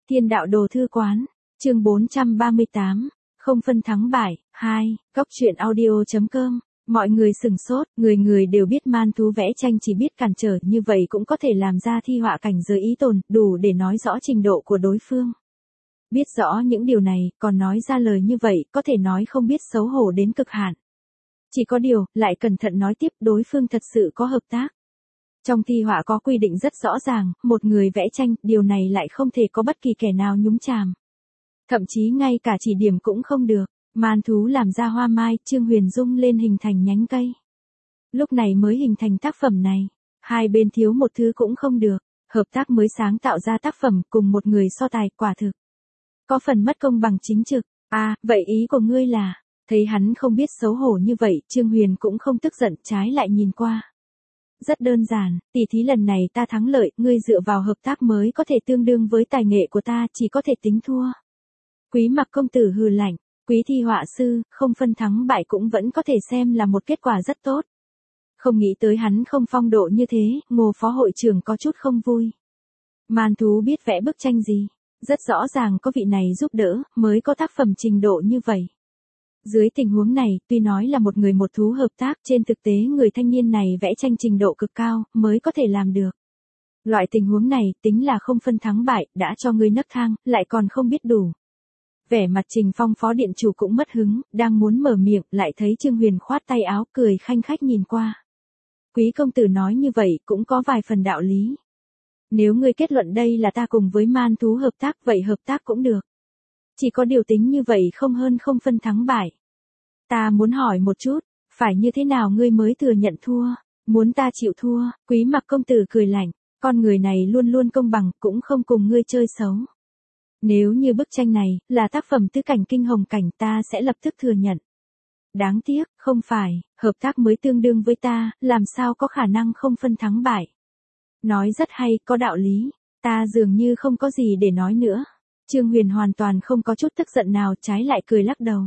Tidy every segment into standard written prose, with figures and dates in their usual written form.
Thiên đạo đồ thư quán, chương 438, không phân thắng bại, 2, góc truyện audio.com. Mọi người sừng sốt, người người đều biết man thú vẽ tranh chỉ biết cản trở như vậy cũng có thể làm ra thi họa cảnh giới ý tồn, đủ để nói rõ trình độ của đối phương. Biết rõ những điều này, còn nói ra lời như vậy, có thể nói không biết xấu hổ đến cực hạn. Chỉ có điều, lại cẩn thận nói tiếp đối phương thật sự có hợp tác. Trong thi họa có quy định rất rõ ràng, một người vẽ tranh, điều này lại không thể có bất kỳ kẻ nào nhúng chàm. Thậm chí ngay cả chỉ điểm cũng không được. Man thú làm ra hoa mai, Trương Huyền Dung lên hình thành nhánh cây. Lúc này mới hình thành tác phẩm này. Hai bên thiếu một thứ cũng không được. Hợp tác mới sáng tạo ra tác phẩm cùng một người so tài, quả thực có phần mất công bằng chính trực. À, vậy ý của ngươi là, thấy hắn không biết xấu hổ như vậy, Trương Huyền cũng không tức giận, trái lại nhìn qua. Rất đơn giản, tỷ thí lần này ta thắng lợi, ngươi dựa vào hợp tác mới có thể tương đương với tài nghệ của ta, chỉ có thể tính thua. Quý Mặc công tử hừ lạnh, Quý thi họa sư, không phân thắng bại cũng vẫn có thể xem là một kết quả rất tốt. Không nghĩ tới hắn không phong độ như thế, Ngô phó hội trưởng có chút không vui. Man thú biết vẽ bức tranh gì, rất rõ ràng có vị này giúp đỡ, mới có tác phẩm trình độ như vậy. Dưới tình huống này, tuy nói là một người một thú hợp tác, trên thực tế người thanh niên này vẽ tranh trình độ cực cao, mới có thể làm được. Loại tình huống này, tính là không phân thắng bại, đã cho ngươi nấc thang, lại còn không biết đủ. Vẻ mặt Trình Phong phó điện chủ cũng mất hứng, đang muốn mở miệng, lại thấy Trương Huyền khoát tay áo, cười khanh khách nhìn qua. Quý công tử nói như vậy, cũng có vài phần đạo lý. Nếu ngươi kết luận đây là ta cùng với man thú hợp tác, vậy hợp tác cũng được. Chỉ có điều tính như vậy không hơn không phân thắng bại. Ta muốn hỏi một chút, phải như thế nào ngươi mới thừa nhận thua? Muốn ta chịu thua? Quý Mặc công tử cười lạnh, con người này luôn luôn công bằng, cũng không cùng ngươi chơi xấu. Nếu như bức tranh này là tác phẩm tứ cảnh kinh hồng cảnh, ta sẽ lập tức thừa nhận. Đáng tiếc, không phải, hợp tác mới tương đương với ta, làm sao có khả năng không phân thắng bại. Nói rất hay, có đạo lý, ta dường như không có gì để nói nữa. Trương Huyền hoàn toàn không có chút tức giận nào, trái lại cười lắc đầu.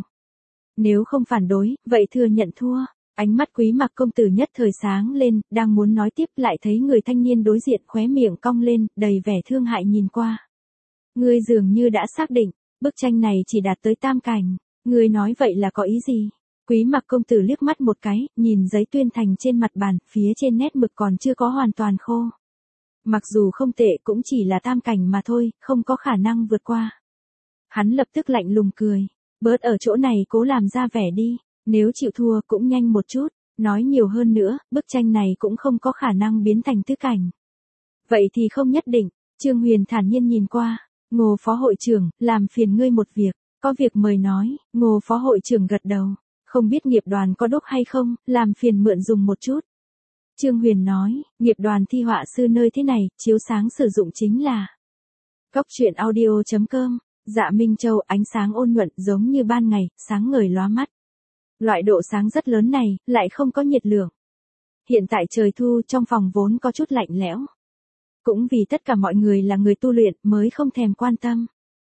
Nếu không phản đối, vậy thừa nhận thua. Ánh mắt Quý Mặc công tử nhất thời sáng lên, đang muốn nói tiếp lại thấy người thanh niên đối diện khóe miệng cong lên, đầy vẻ thương hại nhìn qua. Ngươi dường như đã xác định, bức tranh này chỉ đạt tới tam cảnh, ngươi nói vậy là có ý gì? Quý Mặc công tử liếc mắt một cái, nhìn giấy tuyên thành trên mặt bàn, phía trên nét mực còn chưa có hoàn toàn khô. Mặc dù không tệ cũng chỉ là tam cảnh mà thôi, không có khả năng vượt qua. Hắn lập tức lạnh lùng cười, bớt ở chỗ này cố làm ra vẻ đi, nếu chịu thua cũng nhanh một chút, nói nhiều hơn nữa, bức tranh này cũng không có khả năng biến thành tứ cảnh. Vậy thì không nhất định, Trương Huyền thản nhiên nhìn qua. Ngô phó hội trưởng, làm phiền ngươi một việc, có việc mời nói. Ngô phó hội trưởng gật đầu, không biết nghiệp đoàn có đúc hay không, làm phiền mượn dùng một chút. Trương Huyền nói, nghiệp đoàn thi họa sư nơi thế này, chiếu sáng sử dụng chính là góc truyện audio.com. Dạ Minh Châu, ánh sáng ôn nhuận giống như ban ngày, sáng ngời lóa mắt. Loại độ sáng rất lớn này, lại không có nhiệt lượng. Hiện tại trời thu, trong phòng vốn có chút lạnh lẽo. Cũng vì tất cả mọi người là người tu luyện mới không thèm quan tâm.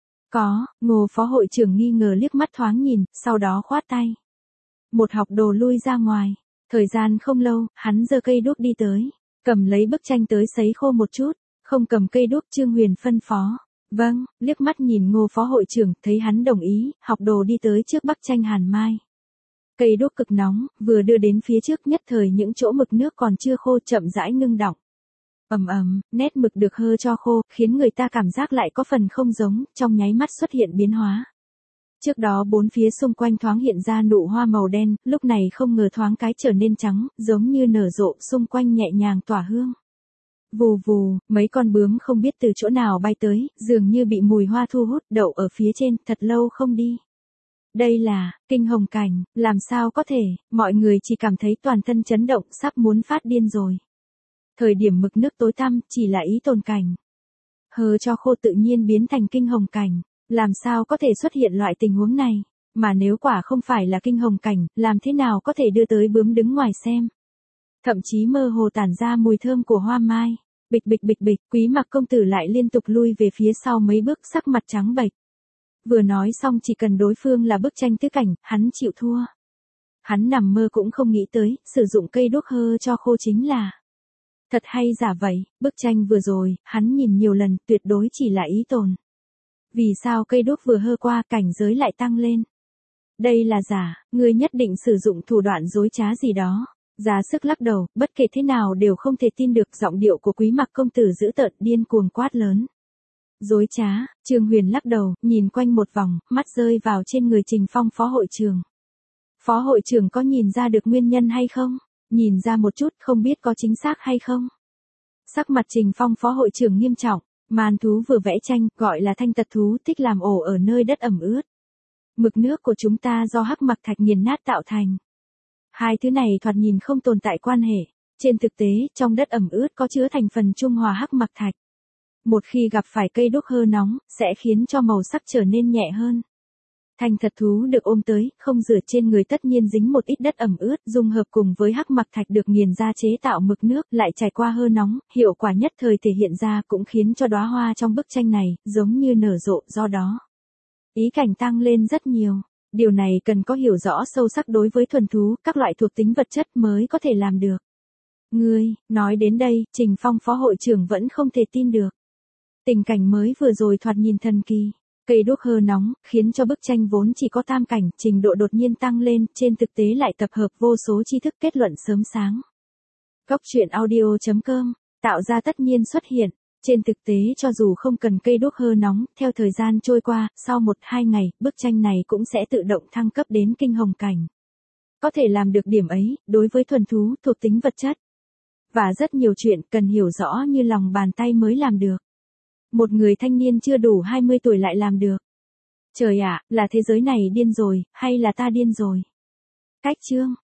Ngô phó hội trưởng nghi ngờ liếc mắt thoáng nhìn, sau đó khoát tay. Một học đồ lui ra ngoài. Thời gian không lâu, hắn giơ cây đuốc đi tới. Cầm lấy bức tranh tới sấy khô một chút. Không cầm cây đuốc, Trương Huyền phân phó. Vâng, liếc mắt nhìn Ngô phó hội trưởng, thấy hắn đồng ý, học đồ đi tới trước bức tranh hàn mai. Cây đuốc cực nóng, vừa đưa đến phía trước nhất thời những chỗ mực nước còn chưa khô chậm rãi ngưng đọng. Nét mực được hơ cho khô, khiến người ta cảm giác lại có phần không giống, trong nháy mắt xuất hiện biến hóa. Trước đó bốn phía xung quanh thoáng hiện ra nụ hoa màu đen, lúc này không ngờ thoáng cái trở nên trắng, giống như nở rộ, xung quanh nhẹ nhàng tỏa hương. Vù vù, mấy con bướm không biết từ chỗ nào bay tới, dường như bị mùi hoa thu hút, đậu ở phía trên, thật lâu không đi. Đây là kinh hồng cảnh, làm sao có thể, mọi người chỉ cảm thấy toàn thân chấn động, sắp muốn phát điên rồi. Thời điểm mực nước tối tăm, chỉ là ý tồn cảnh. Hơ cho khô tự nhiên biến thành kinh hồng cảnh, làm sao có thể xuất hiện loại tình huống này, mà nếu quả không phải là kinh hồng cảnh, làm thế nào có thể đưa tới bướm đứng ngoài xem. Thậm chí mơ hồ tản ra mùi thơm của hoa mai, bịch bịch bịch bịch, Quý Mặc công tử lại liên tục lui về phía sau mấy bước, sắc mặt trắng bệch. Vừa nói xong chỉ cần đối phương là bức tranh tứ cảnh, hắn chịu thua. Hắn nằm mơ cũng không nghĩ tới, sử dụng cây đuốc hơ cho khô chính là thật hay giả vậy, bức tranh vừa rồi, hắn nhìn nhiều lần, tuyệt đối chỉ là ý tồn. Vì sao cây đuốc vừa hơ qua cảnh giới lại tăng lên? Đây là giả, ngươi nhất định sử dụng thủ đoạn dối trá gì đó. Giá sức lắc đầu, bất kể thế nào đều không thể tin được giọng điệu của Quý Mặc công tử dữ tợn điên cuồng quát lớn. Dối trá, Trương Huyền lắc đầu, nhìn quanh một vòng, mắt rơi vào trên người Trình Phong phó hội trưởng. Phó hội trưởng có nhìn ra được nguyên nhân hay không? Nhìn ra một chút, không biết có chính xác hay không? Sắc mặt Trình Phong phó hội trưởng nghiêm trọng, man thú vừa vẽ tranh, gọi là thanh tật thú, thích làm ổ ở nơi đất ẩm ướt. Mực nước của chúng ta do hắc mặc thạch nghiền nát tạo thành. Hai thứ này thoạt nhìn không tồn tại quan hệ. Trên thực tế, trong đất ẩm ướt có chứa thành phần trung hòa hắc mặc thạch. Một khi gặp phải cây đuốc hơ nóng, sẽ khiến cho màu sắc trở nên nhẹ hơn. Thanh thật thú được ôm tới, không rửa trên người tất nhiên dính một ít đất ẩm ướt, dung hợp cùng với hắc mặc thạch được nghiền ra chế tạo mực nước, lại trải qua hơ nóng, hiệu quả nhất thời thể hiện ra cũng khiến cho đóa hoa trong bức tranh này, giống như nở rộ, do đó. Ý cảnh tăng lên rất nhiều. Điều này cần có hiểu rõ sâu sắc đối với thuần thú, các loại thuộc tính vật chất mới có thể làm được. Ngươi, nói đến đây, Trình Phong phó hội trưởng vẫn không thể tin được. Tình cảnh mới vừa rồi thoạt nhìn thần kỳ. Cây đuốc hơ nóng, khiến cho bức tranh vốn chỉ có tam cảnh, trình độ đột nhiên tăng lên, trên thực tế lại tập hợp vô số tri thức kết luận sớm sáng. Góc truyện audio.com, tạo ra tất nhiên xuất hiện. Trên thực tế cho dù không cần cây đuốc hơ nóng, theo thời gian trôi qua, sau 1-2 ngày, bức tranh này cũng sẽ tự động thăng cấp đến kinh hồng cảnh. Có thể làm được điểm ấy, đối với thuần thú, thuộc tính vật chất. Và rất nhiều chuyện cần hiểu rõ như lòng bàn tay mới làm được. Một người thanh niên chưa đủ 20 tuổi lại làm được. Trời ạ, là thế giới này điên rồi, hay là ta điên rồi? Cách chương.